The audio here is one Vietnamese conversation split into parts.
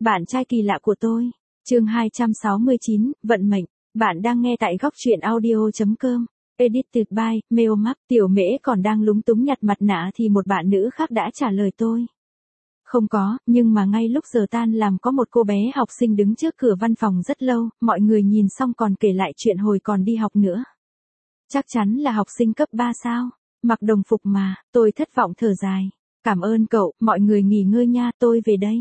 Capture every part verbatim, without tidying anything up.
Bạn trai kỳ lạ của tôi. Chương hai trăm sáu mươi chín, vận mệnh. Bạn đang nghe tại góc truyện audio chấm com. Edited by Meomap. Tiểu Mễ còn đang lúng túng nhặt mặt nạ thì một bạn nữ khác đã trả lời tôi. Không có, nhưng mà ngay lúc giờ tan làm có một cô bé học sinh đứng trước cửa văn phòng rất lâu, mọi người nhìn xong còn kể lại chuyện hồi còn đi học nữa. Chắc chắn là học sinh cấp ba sao? Mặc đồng phục mà, tôi thất vọng thở dài. Cảm ơn cậu, mọi người nghỉ ngơi nha, tôi về đây.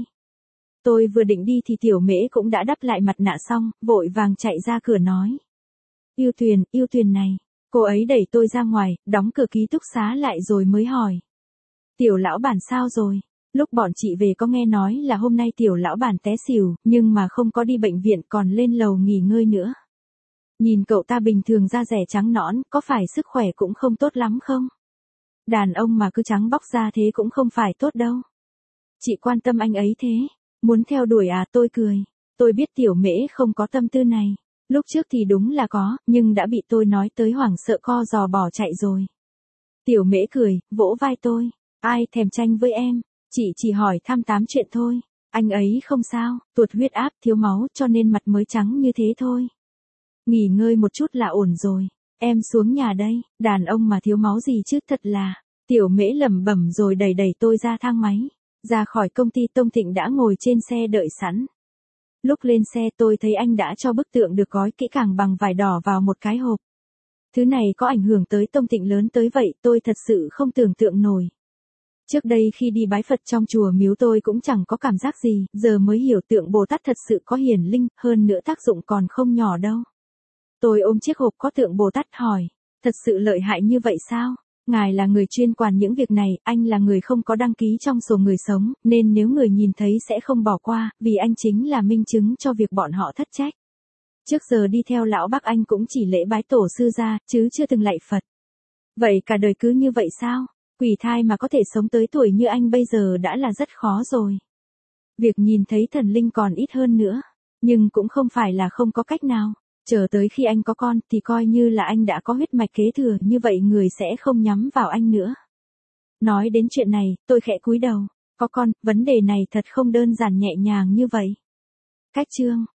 Tôi vừa định đi thì Tiểu Mễ cũng đã đắp lại mặt nạ xong, vội vàng chạy ra cửa nói. Yêu Tuyền, yêu Tuyền này. Cô ấy đẩy tôi ra ngoài, đóng cửa ký túc xá lại rồi mới hỏi. Tiểu lão bản sao rồi? Lúc bọn chị về có nghe nói là hôm nay tiểu lão bản té xỉu, nhưng mà không có đi bệnh viện còn lên lầu nghỉ ngơi nữa. Nhìn cậu ta bình thường da rẻ trắng nõn, có phải sức khỏe cũng không tốt lắm không? Đàn ông mà cứ trắng bóc ra thế cũng không phải tốt đâu. Chị quan tâm anh ấy thế. Muốn theo đuổi à? Tôi cười. Tôi biết Tiểu Mễ không có tâm tư này. Lúc trước thì đúng là có, nhưng đã bị tôi nói tới hoảng sợ co giò bỏ chạy rồi. Tiểu Mễ cười, vỗ vai tôi. Ai thèm tranh với em? Chị chỉ hỏi thăm tám chuyện thôi. Anh ấy không sao, tuột huyết áp, thiếu máu cho nên mặt mới trắng như thế thôi. Nghỉ ngơi một chút là ổn rồi. Em xuống nhà đây, đàn ông mà thiếu máu gì chứ thật là. Tiểu Mễ lẩm bẩm rồi đẩy đẩy tôi ra thang máy. Ra khỏi công ty Tông Thịnh đã ngồi trên xe đợi sẵn. Lúc lên xe tôi thấy anh đã cho bức tượng được gói kỹ càng bằng vải đỏ vào một cái hộp. Thứ này có ảnh hưởng tới Tông Thịnh lớn tới vậy tôi thật sự không tưởng tượng nổi. Trước đây khi đi bái Phật trong chùa miếu tôi cũng chẳng có cảm giác gì, giờ mới hiểu tượng Bồ Tát thật sự có hiển linh, hơn nữa tác dụng còn không nhỏ đâu. Tôi ôm chiếc hộp có tượng Bồ Tát hỏi, thật sự lợi hại như vậy sao? Ngài là người chuyên quản những việc này, anh là người không có đăng ký trong sổ người sống, nên nếu người nhìn thấy sẽ không bỏ qua, vì anh chính là minh chứng cho việc bọn họ thất trách. Trước giờ đi theo lão bác anh cũng chỉ lễ bái tổ sư ra, chứ chưa từng lạy Phật. Vậy cả đời cứ như vậy sao? Quỷ thai mà có thể sống tới tuổi như anh bây giờ đã là rất khó rồi. Việc nhìn thấy thần linh còn ít hơn nữa, nhưng cũng không phải là không có cách nào. Chờ tới khi anh có con thì coi như là anh đã có huyết mạch kế thừa, như vậy người sẽ không nhắm vào anh nữa. Nói đến chuyện này, tôi khẽ cúi đầu. Có con, vấn đề này thật không đơn giản nhẹ nhàng như vậy. Cách chương.